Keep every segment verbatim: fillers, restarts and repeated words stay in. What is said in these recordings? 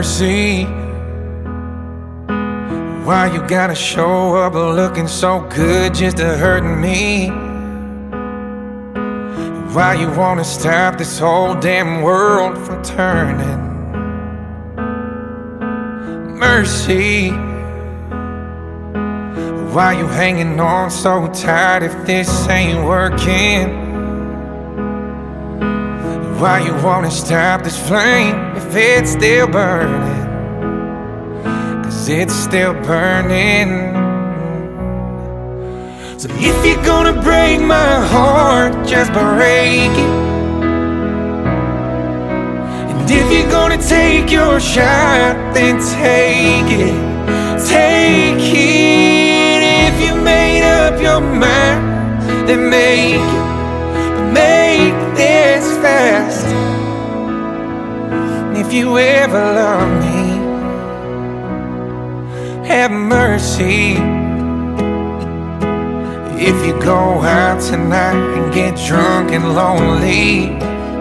mercy. Why you gotta show up looking so good just to hurt me? Why you wanna stop this whole damn world from turning? Mercy. Why you hanging on so tight if this ain't working? Why you wanna stop this flame if it's still burning? 'Cause it's still burning. So if you're gonna break my heart, just break it. And if you're gonna take your shot, then take it. Take it. If you made up your mind, then make it. But make this fast. And if you ever love me, have mercy. If you go out tonight and get drunk and lonely,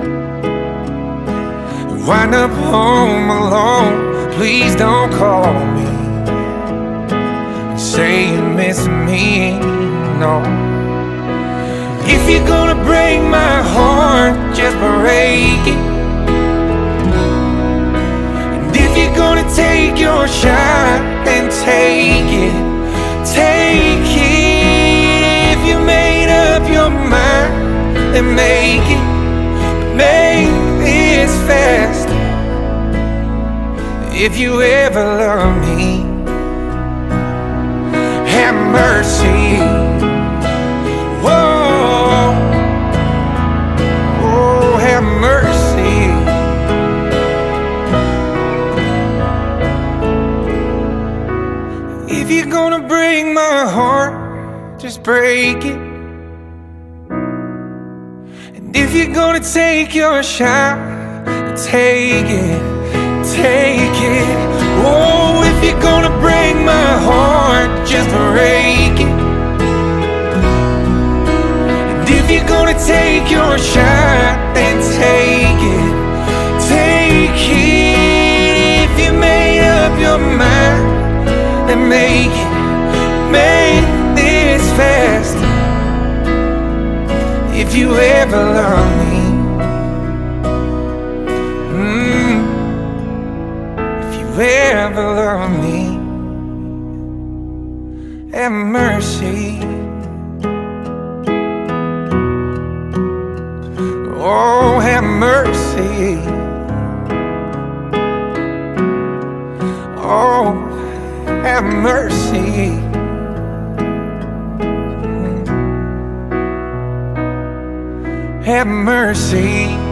wind up home alone, please don't call me and say you miss me, no. If you're gonna break my heart, just break it. And if you're gonna take your shot, then take it. Take it. If you made up your mind, then make it. Make this fast. If you ever love me, have mercy. Whoa, oh, have mercy. If you're gonna break my heart, just break it. And if you're gonna take your shot, take it, take it. Oh, if you're gonna break my heart, just break it. And if you're gonna take your shot, then take it, take it. If you made up your mind, then make it, make this fast. If you ever love me, mm, if you ever love me, have mercy. Oh, have mercy. Oh, have mercy. Have mercy.